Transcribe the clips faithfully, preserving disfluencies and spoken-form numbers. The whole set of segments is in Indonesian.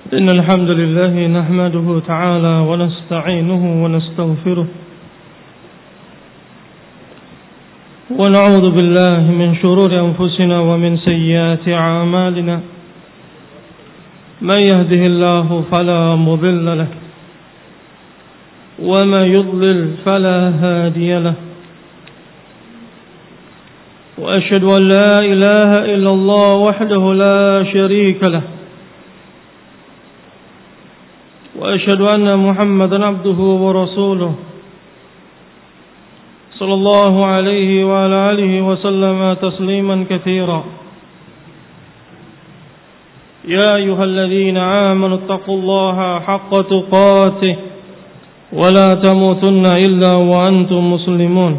إن الحمد لله نحمده تعالى ونستعينه ونستغفره ونعوذ بالله من شرور أنفسنا ومن سيئات أعمالنا من يهده الله فلا مضل له وما يضلل فلا هادي له وأشهد أن لا إله إلا الله وحده لا شريك له وأشهد أن محمدا عبده ورسوله صلى الله عليه وعلى آله وسلم تسليما كثيرا يا أيها الذين آمنوا اتقوا الله حق تقاته ولا تموتن إلا وأنتم مسلمون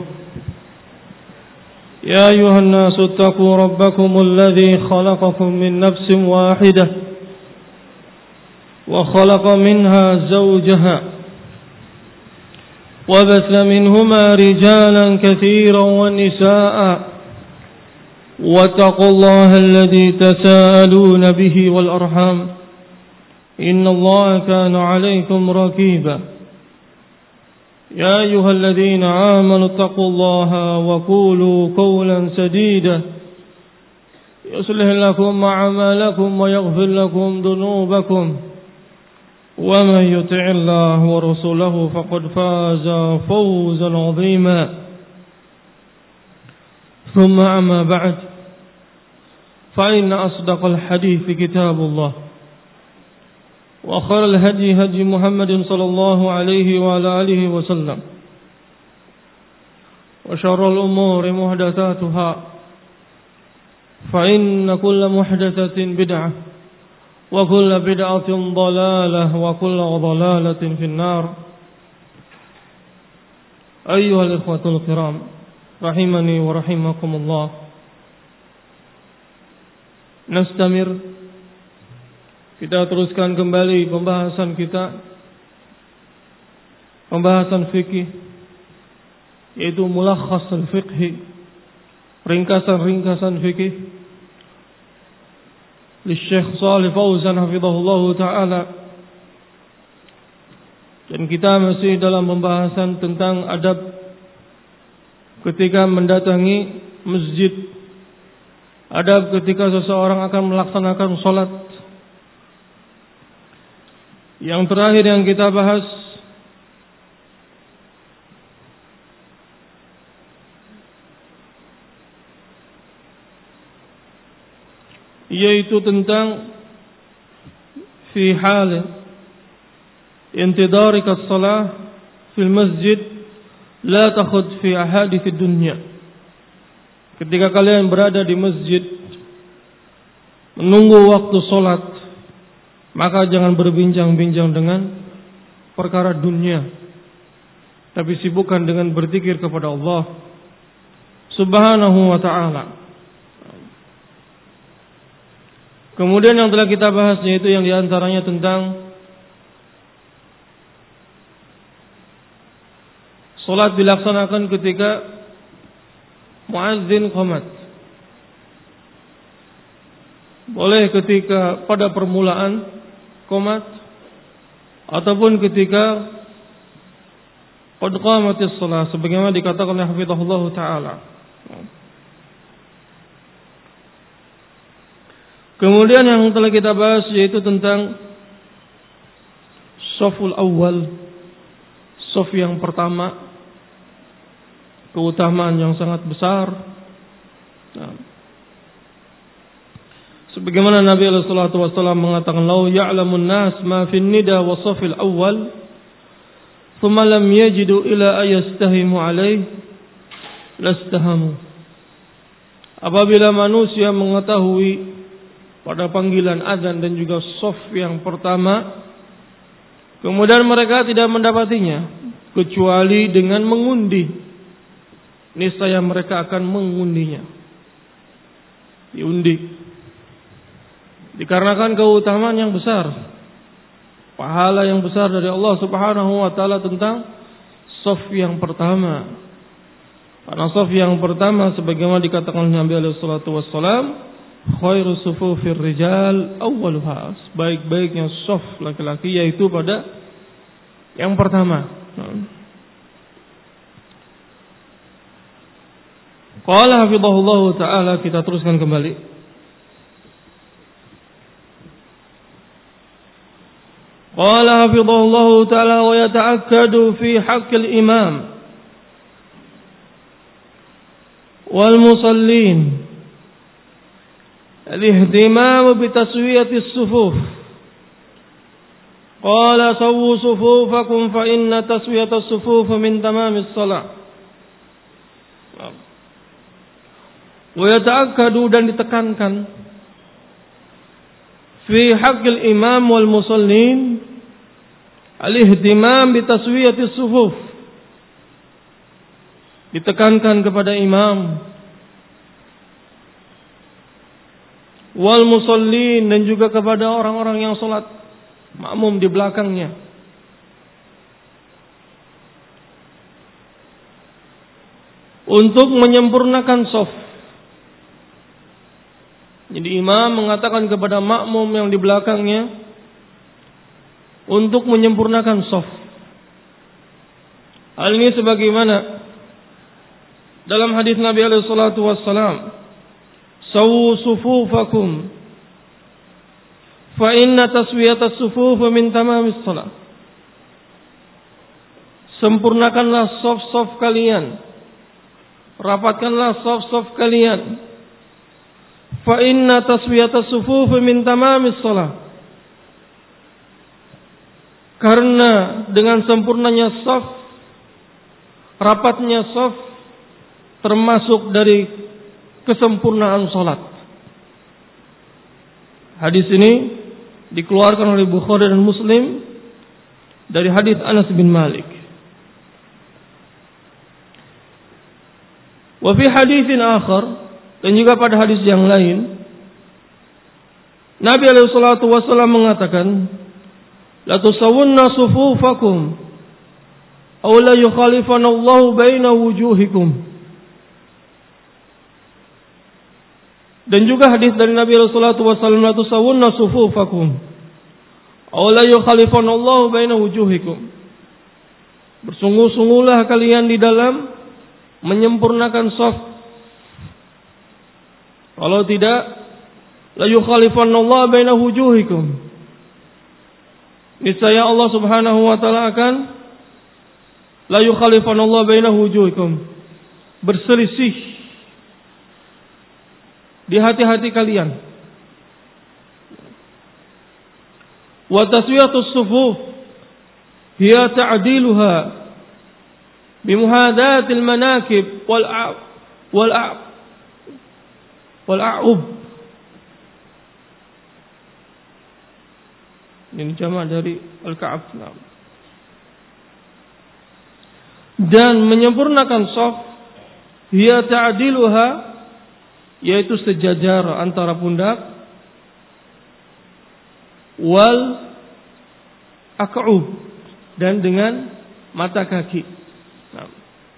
يا أيها الناس اتقوا ربكم الذي خلقكم من نفس واحدة وخلق منها زوجها وبث منهما رجالا كثيرا ونساء واتقوا الله الذي تساءلون به والأرحام إن الله كان عليكم رقيبا يا أيها الذين آمنوا اتقوا الله وقولوا قولا سديدا يصلح لكم أعمالكم ويغفر لكم ذنوبكم ومن يطع الله ورسوله فقد فاز فوزا عظيما ثم أما بعد فإن أصدق الحديث كتاب الله وخير الهدي هدي محمد صلى الله عليه وعلى آله وسلم وشر الأمور محدثاتها فإن كل محدثة بدعة وكل بدعة ضلالة وكل ضلالة في النار. أيها الإخوة الكرام رحمني ورحمكم الله. Nastamir, kita teruskan kembali pembahasan kita, pembahasan fikih, yaitu mulakhas al-fiqhi, ringkasan-ringkasan fikih Syekh Shalih Fauzan hafizahullah ta'ala. Dan kita masih dalam pembahasan tentang adab ketika mendatangi masjid, adab ketika seseorang akan melaksanakan sholat. Yang terakhir yang kita bahas yaitu tentang fi hal intidarika as-salah fil masjid la takhud fi ahadits dunya. Ketika kalian berada di masjid menunggu waktu salat, maka jangan berbincang-bincang dengan perkara dunia, tapi sibukkan dengan berzikir kepada Allah Subhanahu wa ta'ala. Kemudian yang telah kita bahas yaitu yang diantaranya tentang solat dilaksanakan ketika muazzin qamat. Boleh ketika pada permulaan qamat ataupun ketika qad qamatis shalah, sebagaimana dikatakan oleh hafizahullah taala. Kemudian yang telah kita bahas yaitu tentang shaful awal, shaf yang pertama, keutamaan yang sangat besar. Nah, sebagaimana Nabi sallallahu alaihi wasallam mengatakan, "Lau ya'lamun nas ma fin nida wa shafil awal, thumma lam yajidu ila ayastahimu alaih, lastahamu." Apabila manusia mengetahui pada panggilan azan dan juga shaf yang pertama, kemudian mereka tidak mendapatinya kecuali dengan mengundi, niscaya mereka akan mengundinya. Diundi. Dikarenakan keutamaan yang besar, pahala yang besar dari Allah Subhanahu wa taala tentang shaf yang pertama. Karena shaf yang pertama sebagaimana dikatakan Nabi alaihi salatu wassalam, khairu sufufir rijal awwaluha, baik-baiknya saf laki-laki yaitu pada yang pertama. Qala hafizahullah taala, kita teruskan kembali. Qala hafizahullah taala wa yata'akkadu fi haqqil imam wal musallin al-ihtimam bi taswiyati as-sufuf. Qala sawwu sufufakum fa inna taswiyata as-sufuf min tamamis shalah. Wa yata'akkadu, dan ditekankan, fi haqqil imam wal musallin al-ihtimam bi taswiyati as-sufuf. Ditekankan kepada imam wal musallin, dan juga kepada orang-orang yang salat makmum di belakangnya, untuk menyempurnakan shaf. Jadi imam mengatakan kepada makmum yang di belakangnya untuk menyempurnakan shaf. Hal ini sebagaimana dalam hadis Nabi alaihi salatu wassalam, sawu sufufakum fa inna taswiyata as-sufuf min tamamis shalah. Sempurnakanlah shaf-shaf kalian, rapatkanlah shaf-shaf kalian. Fa inna taswiyata as-sufuf min tamamis shalah. Karena dengan sempurnanya shaf, rapatnya shaf, termasuk dari kesempurnaan salat. Hadis ini dikeluarkan oleh Bukhari dan Muslim dari hadis Anas bin Malik. Wa fi haditsin akhar, dan juga pada hadis yang lain, Nabi alaihi salatu wasallam mengatakan, la tusawwunna sufufakum aw la yukhalifanallahu baina wujuhikum. Dan juga hadis dari Nabi alaihi salatu wasallam, la tusawwunna sufufakum aw la yukhalifanallahu baina wujuhikum. Bersungguh-sungguhlah kalian di dalam menyempurnakan shaf. Kalau tidak, la yukhalifanallahu baina wujuhikum. Niscaya Allah Subhanahu wa taala akan la yukhalifanallahu baina wujuhikum, berselisih di hati-hati kalian. Wa taswiyatus sufuf hiya ta'diluha bimuhadatil manakib wal wal wal a'ub. Ini jamak dari al-ka'ab. Dan menyempurnakan shaf, hiya ta'diluha, yaitu sejajar antara pundak, wal aq'ub, dan dengan mata kaki. Nah.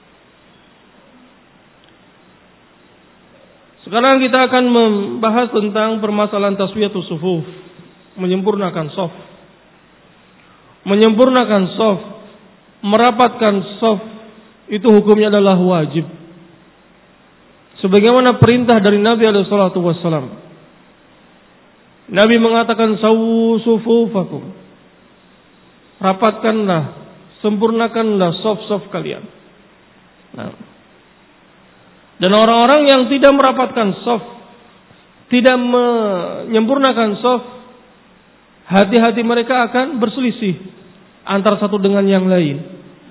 Sekarang kita akan membahas tentang permasalahan taswiyatus sufuf, menyempurnakan shaf. Menyempurnakan shaf, merapatkan shaf, itu hukumnya adalah wajib. Sebagaimana perintah dari Nabi alaihi salatu wassalam. Nabi mengatakan sawu sufufakum. Rapatkanlah, sempurnakanlah shaf-shaf kalian. Nah. Dan orang-orang yang tidak merapatkan shaf, tidak menyempurnakan shaf, hati-hati mereka akan berselisih antara satu dengan yang lain.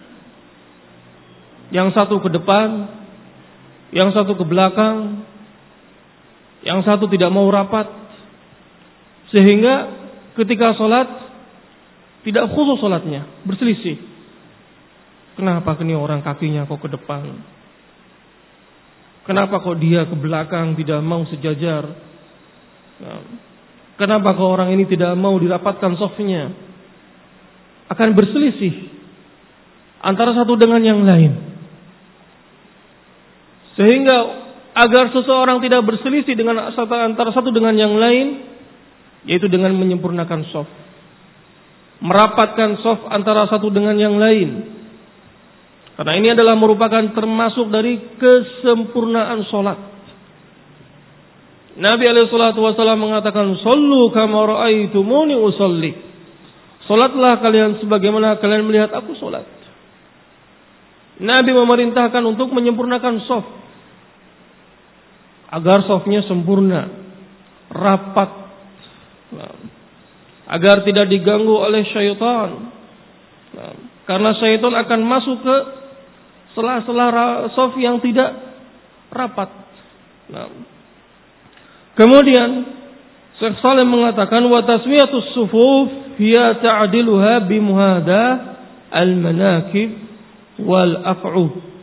Yang satu ke depan, yang satu ke belakang, yang satu tidak mau rapat, sehingga ketika sholat tidak khusyuk sholatnya, berselisih. Kenapa ini orang kakinya kok ke depan? Kenapa kok dia ke belakang tidak mau sejajar? Kenapa kok orang ini tidak mau dirapatkan shafnya? Akan berselisih antara satu dengan yang lain. Sehingga agar seseorang tidak berselisih dengan antara satu dengan yang lain, yaitu dengan menyempurnakan shaf, merapatkan shaf antara satu dengan yang lain. Karena ini adalah merupakan termasuk dari kesempurnaan solat. Nabi alaihi salatu wasallam mengatakan, "Shallu kama ra'aitumuni usolli." Salatlah kalian sebagaimana kalian melihat aku salat. Nabi memerintahkan untuk menyempurnakan shaf, agar shafnya sempurna, rapat, agar tidak diganggu oleh syaitan. Karena syaitan akan masuk ke sela-sela shaf yang tidak rapat. Nah. Kemudian Syekh Salim mengatakan, wa taswiyatus sufuf hiya ta'diluha bimuhada al-manakib wal af'u.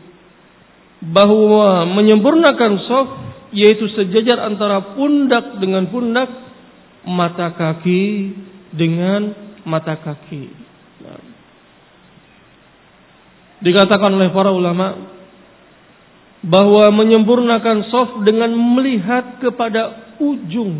Bahwa menyempurnakan shaf yaitu sejajar antara pundak dengan pundak, mata kaki dengan mata kaki. Nah. Dikatakan oleh para ulama bahwa menyempurnakan shaf dengan melihat kepada ujung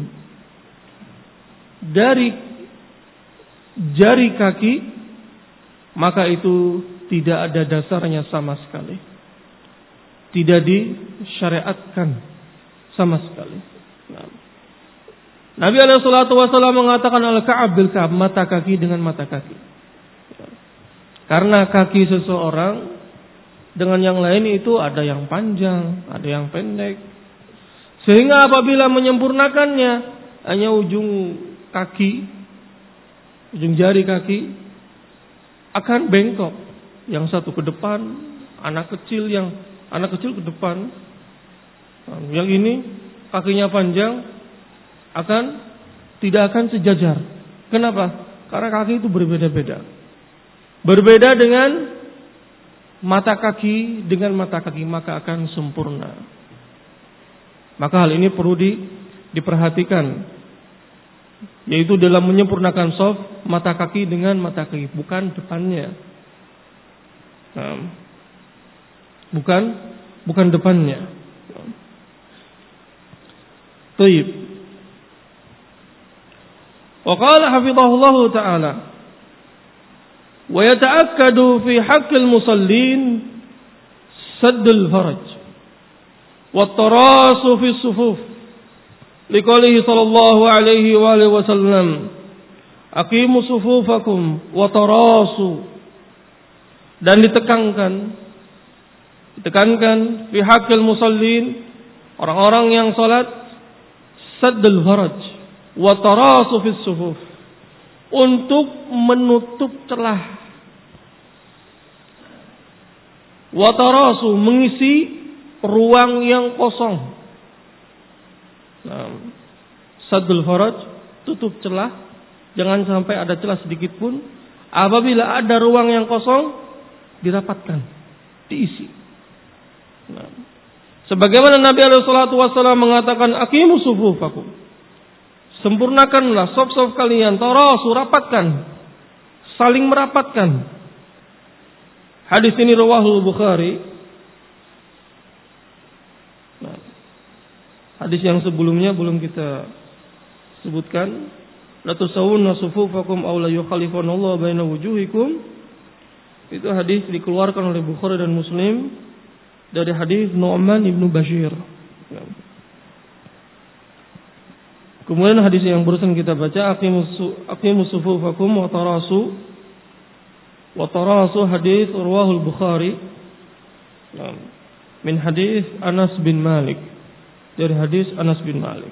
dari jari kaki, maka itu tidak ada dasarnya sama sekali, tidak disyariatkan sama sekali. Nah. Nabi alaihi salatu wasallam mengatakan al-ka'ab bil ka'ab, mata kaki dengan mata kaki. Karena kaki seseorang dengan yang lain itu ada yang panjang, ada yang pendek. Sehingga apabila menyempurnakannya hanya ujung kaki, ujung jari kaki akan bengkok. Yang satu ke depan, anak kecil yang anak kecil ke depan. Yang ini kakinya panjang akan tidak akan sejajar. Kenapa? Karena kaki itu berbeda-beda. Berbeda dengan mata kaki dengan mata kaki, maka akan sempurna. Maka hal ini perlu di, diperhatikan, yaitu dalam menyempurnakan shaf, mata kaki dengan mata kaki, bukan depannya. Nah, bukan bukan depannya. Taib. Wa qala hafizahullah ta'ala, wa yata'akkadu fi haqqil musallin saddul faraj wa tarasu fi sufuf liqaulihi sallallahu alaihi wa alihi wasallam aqimu sufufakum wa tarasu, dan ditekankan ditekankan fi haqqil musallin, orang-orang yang salat, saddul faraj wa tarasu fi sufuf, untuk menutup celah, watarasu mengisi ruang yang kosong. Nah, saddul faraj, tutup celah, jangan sampai ada celah sedikit pun. Apabila ada ruang yang kosong, dirapatkan, diisi. Nah, sebagaimana Nabi alaihi salatu wasallam mengatakan, aqimu sufufakum, sempurnakanlah shaf-shaf kalian, tarasu, rapatkan, saling merapatkan. Hadis ini rawahul Bukhari. Nah, hadis yang sebelumnya belum kita sebutkan, la tusawwunna sufufakum aw la yukhalifanallahu baina wujuhikum. Itu hadis dikeluarkan oleh Bukhari dan Muslim dari hadis Nu'man ibnu Bashir. Nah. Kemudian hadis yang barusan kita baca, aqimus sufufakum wa tarasu, wa tarasu, hadis rawahul Bukhari min hadis Anas bin Malik, dari hadis Anas bin Malik.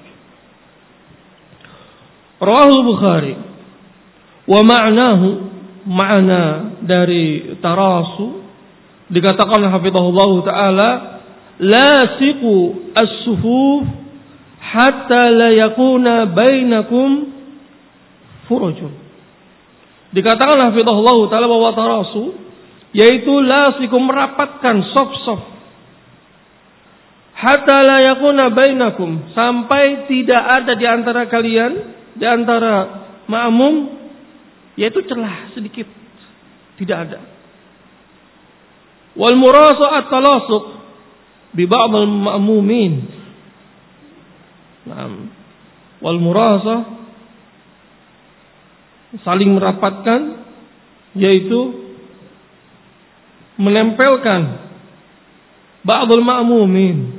Rawahul Bukhari, wa ma'nahu, ma'na dari tarasu dikatakan hafizahullah taala, lasiqu as-sufuf hatta la yakuna bainakum furujun. Dikatakan hafizahullah ta'ala bahwa tarasu yaitu lasikum, merapatkan shaf-shaf, hatta la yakuna bainakum, sampai tidak ada di antara kalian, di antara ma'mum, yaitu celah sedikit, tidak ada. Wal murasu at-talasuq, bi ba'dil ma'mumin. Naam. Wal murasah, saling merapatkan, yaitu menempelkan ba'dul ma'mumin,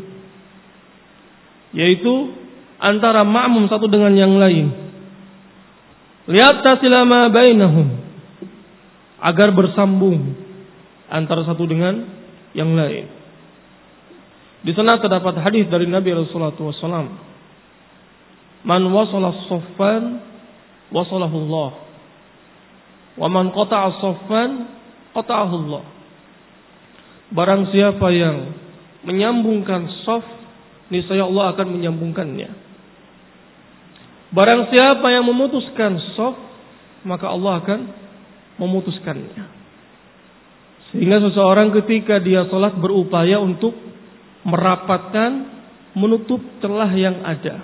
yaitu antara ma'mum satu dengan yang lain, liyattasil ma bainahum, agar bersambung antara satu dengan yang lain. Di sana terdapat hadis dari Nabi sallallahu alaihi wasallam, man wasala as-saffan wasalahu Allah, wa man qata'a as-saffan qata'ahu Allah. Barang siapa yang menyambungkan shaf, niscaya Allah akan menyambungkannya. Barang siapa yang memutuskan shaf, maka Allah akan memutuskannya. Sehingga seseorang ketika dia salat berupaya untuk merapatkan, menutup celah yang ada.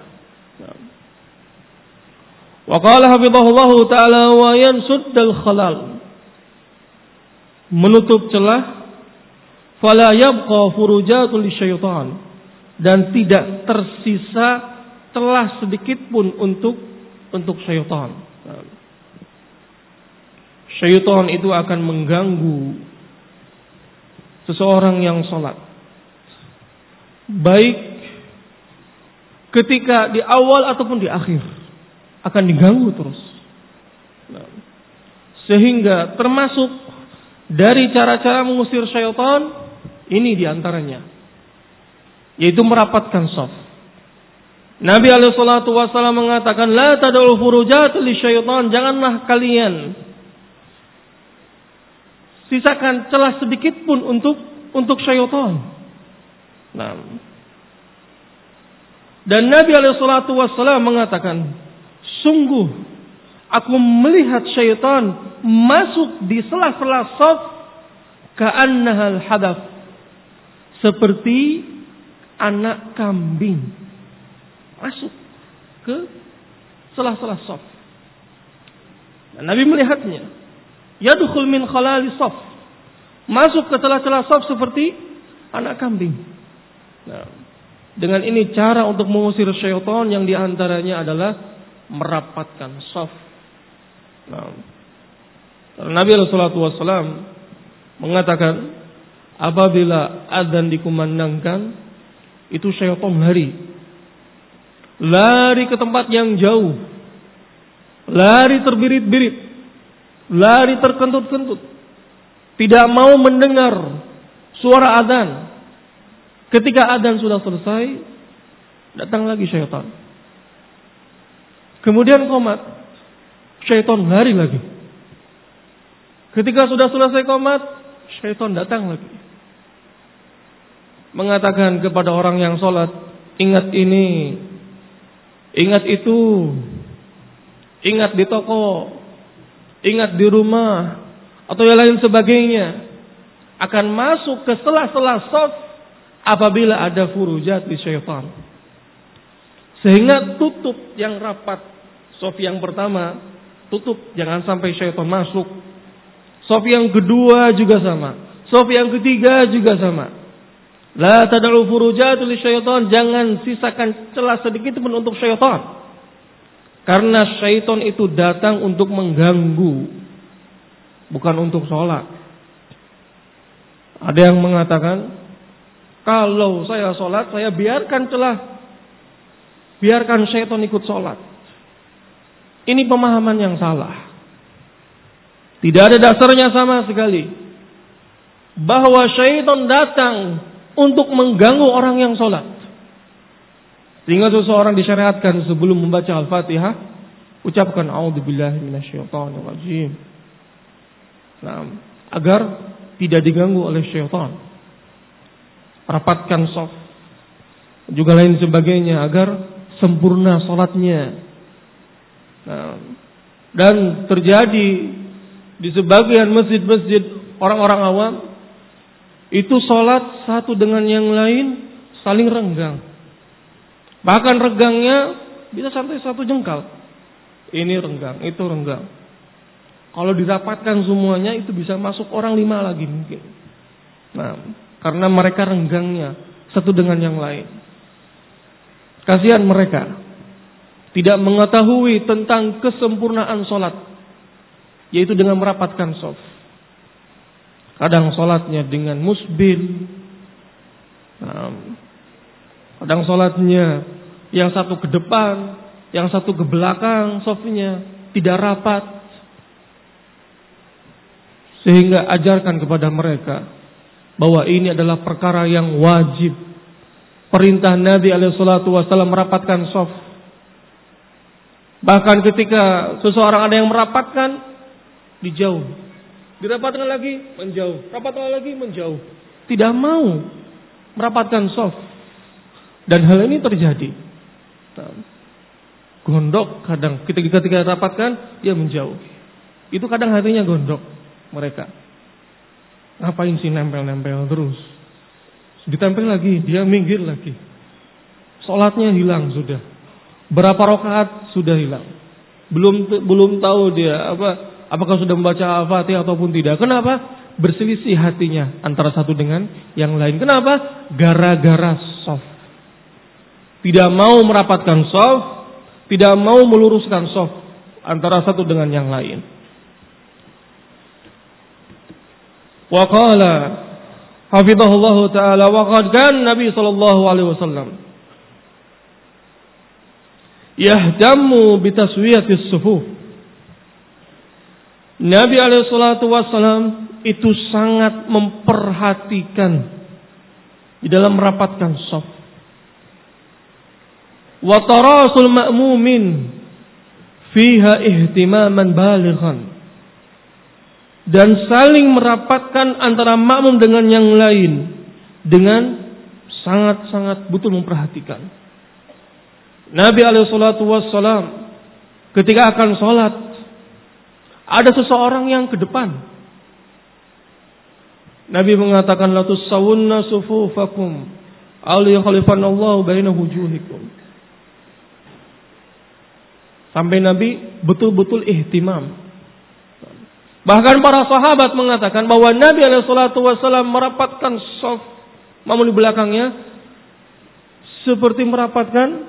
Wa qala hafizahullahu ta'ala wa yansuddal khalal, menutup celah, fala yabqa furujatul syaitan, dan tidak tersisa celah sedikit pun untuk untuk syaitan. Syaitan itu akan mengganggu seseorang yang salat, baik ketika di awal ataupun di akhir, akan diganggu terus. Sehingga termasuk dari cara-cara mengusir syaitan ini diantaranya, yaitu merapatkan shaf. Nabi alaihi salatu wasallam mengatakan, la tad'u furujat li syaitan, janganlah kalian sisakan celah sedikit pun untuk untuk syaitan. Nah, dan Nabi alaihi salatu wasallam mengatakan, sungguh aku melihat syaitan masuk di sela-sela shaf ka'annahal hadaf, seperti anak kambing masuk ke sela-sela shaf. Dan Nabi melihatnya, yadkhul min khalali shaf, masuk ke celah-celah shaf seperti anak kambing. Nah, dengan ini cara untuk mengusir syaitan yang diantaranya adalah merapatkan shaf. Nah, Nabi sallallahu alaihi wasallam mengatakan, apabila adzan dikumandangkan, itu syaitan lari. Lari ke tempat yang jauh. Lari terbirit-birit. Lari terkentut-kentut. Tidak mau mendengar suara adzan. Ketika adzan sudah selesai, datang lagi syaitan. Kemudian qomat, syaitan lari lagi. Ketika sudah selesai qomat, syaitan datang lagi. Mengatakan kepada orang yang sholat, ingat ini, ingat itu, ingat di toko, ingat di rumah, atau yang lain sebagainya. Akan masuk ke sela-sela shaf apabila ada furujat di syaitan. Sehingga tutup yang rapat. Shaf yang pertama tutup, jangan sampai syaitan masuk. Shaf yang kedua juga sama. Shaf yang ketiga juga sama. La tad'u furujatul syaitan, jangan sisakan celah sedikit pun untuk syaitan. Karena syaitan itu datang untuk mengganggu, bukan untuk sholat. Ada yang mengatakan, kalau saya sholat, saya biarkan celah, biarkan syaitan ikut sholat. Ini pemahaman yang salah. Tidak ada dasarnya sama sekali bahwa syaitan datang untuk mengganggu orang yang sholat. Sehingga seseorang disyariatkan sebelum membaca Al-Fatihah, ucapkan a'udzubillahi minasyaitonirrajim. Nah, agar tidak diganggu oleh syaitan. Rapatkan shaf, juga lain sebagainya, agar sempurna sholatnya. Nah, dan terjadi di sebagian masjid-masjid orang-orang awam, itu sholat satu dengan yang lain saling renggang. Bahkan renggangnya bisa sampai satu jengkal. Ini renggang, itu renggang. Kalau dirapatkan semuanya itu bisa masuk orang lima lagi mungkin. Nah, karena mereka renggangnya satu dengan yang lain. Kasihan mereka tidak mengetahui tentang kesempurnaan sholat, yaitu dengan merapatkan shaf. Kadang sholatnya dengan musbil, kadang sholatnya yang satu ke depan, yang satu ke belakang, shafnya tidak rapat. Sehingga ajarkan kepada mereka bahwa ini adalah perkara yang wajib. Perintah Nabi alaihi salatu wasallam merapatkan shaf. Bahkan ketika seseorang ada yang merapatkan, dijauh. Dirapatkan lagi, menjauh. Rapatkan lagi, menjauh. Tidak mau merapatkan shaf. Dan hal ini terjadi. Gondok kadang ketika ketika rapatkan, dia menjauh. Itu kadang hatinya gondok mereka. Ngapain sih nempel-nempel terus? Ditempel lagi, dia minggir lagi. Sholatnya hilang sudah. Berapa rakaat sudah hilang. Belum belum tahu dia apa apakah sudah membaca Al-Fatihah ataupun tidak. Kenapa? Berselisih hatinya antara satu dengan yang lain. Kenapa? Gara-gara shaf. Tidak mau merapatkan shaf, tidak mau meluruskan shaf antara satu dengan yang lain. Wa qala hafizahullah ta'ala wa qad kan Nabi sallallahu alaihi wasallam yahtammu bi taswiyatis sufuf. Nabi alaihi salatu wasallam itu sangat memperhatikan di dalam merapatkan shaf. Wa tarasul ma'mumin fiha ihtimaman balighan. Dan saling merapatkan antara makmum dengan yang lain dengan sangat-sangat betul memperhatikan. Nabi alaihi salatu wassalam ketika akan sholat, ada seseorang yang ke depan. Nabi mengatakan la tusawunna sufufakum aw yakhlifanallahu baina wujuhikum. Sampai Nabi betul-betul ihtimam. Bahkan para sahabat mengatakan bahwa Nabi alaihi salatu wasallam merapatkan shaf makmum di belakangnya seperti merapatkan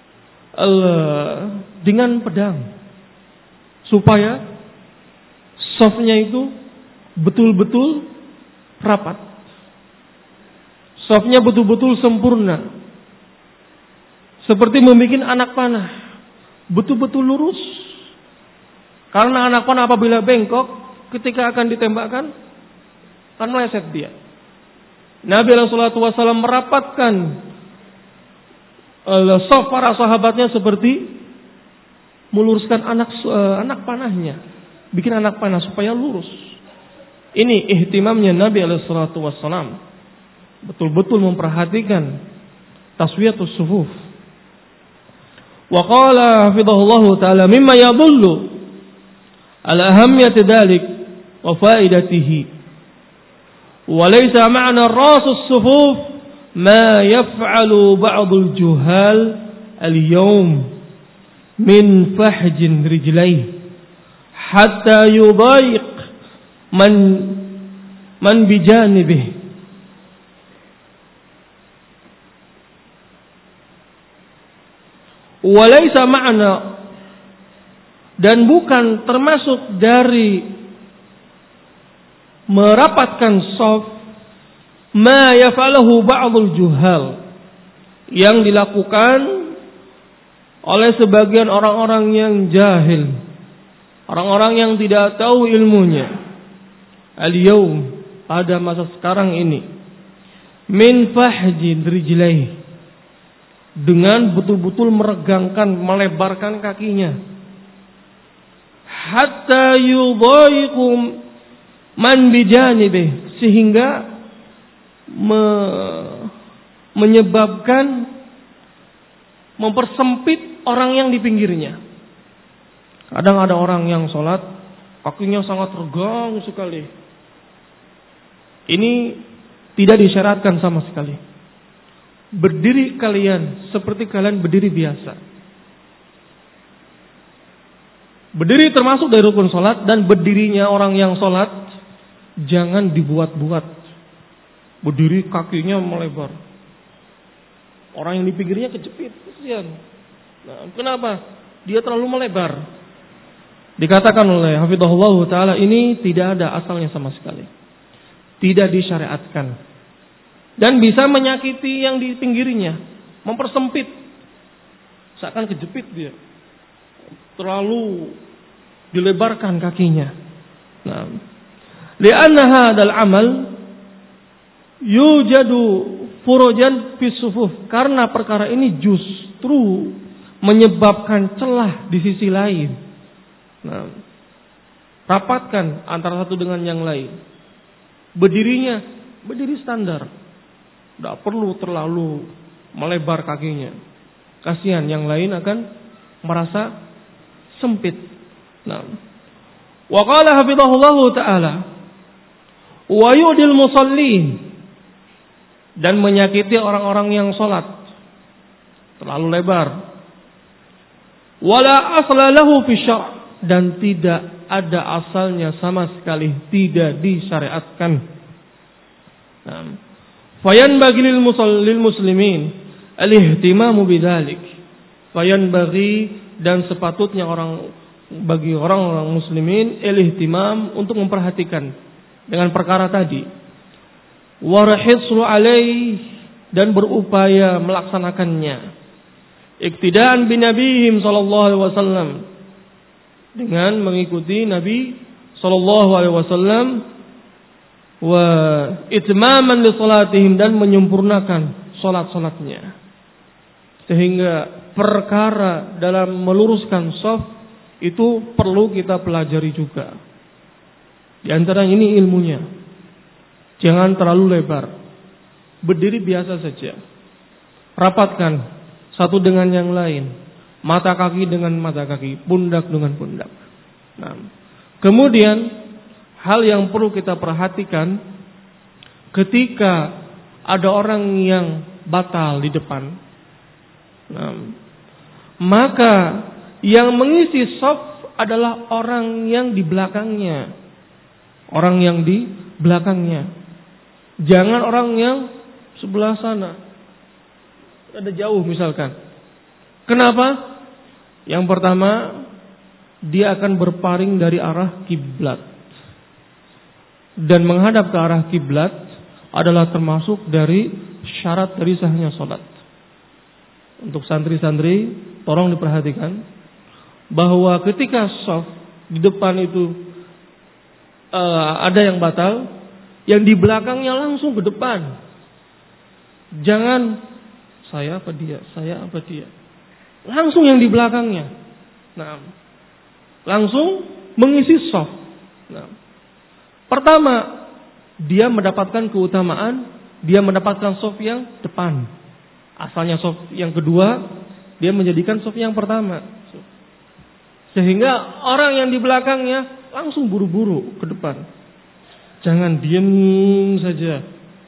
uh, dengan pedang, supaya shafnya itu betul-betul rapat. Shafnya betul-betul sempurna. Seperti membuat anak panah betul-betul lurus. Karena anak panah apabila bengkok ketika akan ditembakkan akan meleset dia. Nabi alaihi salatu wasallam merapatkan uh, shaf para sahabatnya seperti meluruskan anak uh, anak panahnya, bikin anak panah supaya lurus. Ini ihtimamnya Nabi alaihi salatu wasallam, betul-betul memperhatikan taswiyatus sufuf. Wa qala hafizahullahu ta'ala mimma yadullu ala ahammiyati dzalik wa faidatihi. Wa laysa ma'na rasus sufuf ma yaf'alu ba'dul juhal al-yawm min fahjin rijlayhi hatta yudayiq man man bijanibihi. Wa laysa ma'na, dan bukan termasuk dari merapatkan shaf ma yaf'aluhu ba'dul juhal, yang dilakukan oleh sebagian orang-orang yang jahil, orang-orang yang tidak tahu ilmunya. Al-yawm, pada masa sekarang ini, min fahjin rijlaihi, dengan betul-betul meregangkan, melebarkan kakinya, hatta yudhayiqum man bijanibih, sehingga me, menyebabkan mempersempit orang yang di pinggirnya. Kadang ada orang yang sholat kakinya sangat regang sekali. Ini tidak disyaratkan sama sekali. Berdiri kalian seperti kalian berdiri biasa. Berdiri termasuk dari rukun sholat, dan berdirinya orang yang sholat jangan dibuat-buat. Berdiri kakinya melebar. Orang yang di pinggirnya kejepit, kesian. Nah, kenapa? Dia terlalu melebar. Dikatakan oleh hafizahullah taala ini tidak ada asalnya sama sekali. Tidak disyariatkan. Dan bisa menyakiti yang di pinggirnya, mempersempit. Seakan kejepit dia. Terlalu dilebarkan kakinya. Nah, li'anna hadzal amal yujadu furujan fi sufuf, karena perkara ini justru menyebabkan celah di sisi lain. Nah, rapatkan antara satu dengan yang lain. Berdirinya berdiri standar. Tidak perlu terlalu melebar kakinya. Kasihan yang lain akan merasa sempit. Nah, wa qala hafizahullahu taala wa yudil musallin, dan menyakiti orang-orang yang sholat terlalu lebar. Wala asla lahu fi syar', dan tidak ada asalnya sama sekali, tidak disyariatkan. Nah, fayanbaghi lil musallil muslimin al-ihtimamu bidzalik. Fayanbaghi, dan sepatutnya orang bagi orang-orang muslimin al-ihtimam, untuk memperhatikan dengan perkara tadi. Warahitsu alaih, dan berupaya melaksanakannya. Iktidaan bin nabihim sallallahu alaihi wasallam, dengan mengikuti Nabi sallallahu alaihi wasallam, wa itmaman li salatihim, dan menyempurnakan salat-salatnya. Sehingga perkara dalam meluruskan shaf itu perlu kita pelajari juga. Di antara ini ilmunya. Jangan terlalu lebar. Berdiri biasa saja. Rapatkan satu dengan yang lain. Mata kaki dengan mata kaki, pundak dengan pundak. Nah, kemudian hal yang perlu kita perhatikan ketika ada orang yang batal di depan. Nah, maka yang mengisi shaf adalah orang yang di belakangnya. Orang yang di belakangnya. Jangan orang yang sebelah sana. Ada jauh misalkan. Kenapa? Yang pertama, dia akan berpaling dari arah kiblat. Dan menghadap ke arah kiblat adalah termasuk dari syarat dari sahnya salat. Untuk santri-santri, tolong diperhatikan bahwa ketika shaf di depan itu uh, ada yang batal, yang di belakangnya langsung ke depan. Jangan saya apa dia, saya apa dia. Langsung yang di belakangnya. Nah, langsung mengisi shaf. Nah, pertama, dia mendapatkan keutamaan, dia mendapatkan shaf yang depan. Asalnya shaf yang kedua, dia menjadikan shaf yang pertama. Sehingga orang yang di belakangnya langsung buru-buru ke depan. Jangan diam saja.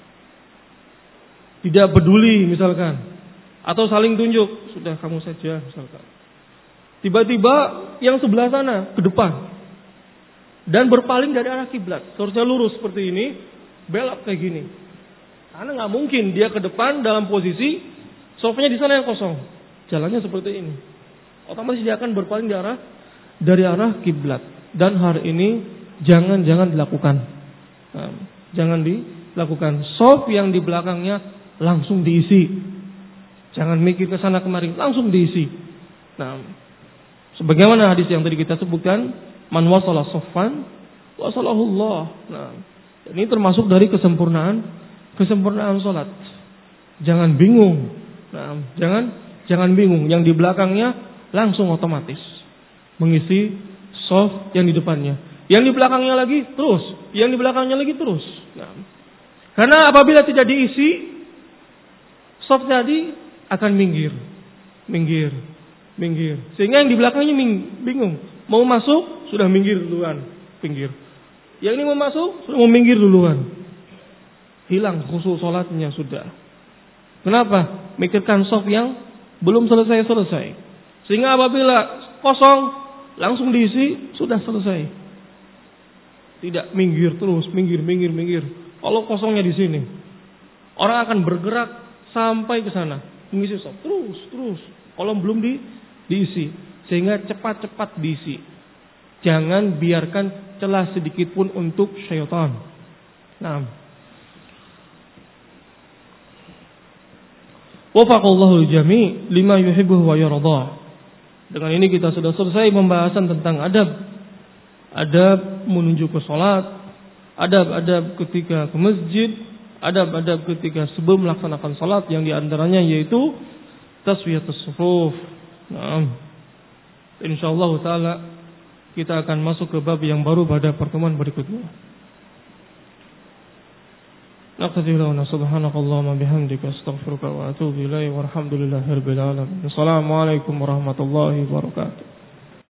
Tidak peduli misalkan. Atau saling tunjuk. Sudah kamu saja misalkan. Tiba-tiba yang sebelah sana ke depan. Dan berpaling dari arah kiblat. Seharusnya lurus seperti ini. Belok kayak gini. Karena gak mungkin dia ke depan dalam posisi shafnya di sana yang kosong. Jalannya seperti ini. Otomatis dia akan berpaling dari arah dari arah kiblat. Dan hari ini jangan-jangan dilakukan. Nah, jangan dilakukan. Shaf yang di belakangnya langsung diisi. Jangan mikir ke sana kemari, langsung diisi. Nah, sebagaimana hadis yang tadi kita sebutkan, man wasala shaffan wasalahu Allah. Nah, ini termasuk dari kesempurnaan kesempurnaan salat. Jangan bingung. Nah, jangan jangan bingung. Yang di belakangnya langsung otomatis mengisi shaf yang di depannya. Yang di belakangnya lagi terus, yang di belakangnya lagi terus. Nah, karena apabila tidak diisi, shaf tadi akan minggir, minggir, minggir. Sehingga yang di belakangnya bingung. Mau masuk sudah minggir duluan, pinggir. Yang ini mau masuk sudah mau minggir duluan. Hilang khusyuk salatnya sudah. Kenapa? Mikirkan shaf yang belum selesai-selesai. Sehingga apabila kosong langsung diisi, sudah selesai. Tidak minggir terus, minggir, minggir, minggir. Kalau kosongnya di sini, orang akan bergerak sampai ke sana. mengisi soft terus terus. Kolom belum di diisi, sehingga cepat-cepat diisi. Jangan biarkan celah sedikit pun untuk syaitan. Naam. Wafaqallahu jami' lima yuhibbu wa yarda. Dengan ini kita sudah selesai pembahasan tentang adab. Adab menuju ke salat, adab-adab ketika ke masjid, adab-adab ketika sebelum melaksanakan salat, yang diantaranya yaitu taswiyatus sufuf. Naam. Insyaallah taala kita akan masuk ke bab yang baru pada pertemuan berikutnya. Naqdiru subhanakallahumma bihamdika astaghfiruka wa atubu ilaik walhamdulillahirabbil alamin. Assalamualaikum warahmatullahi wabarakatuh.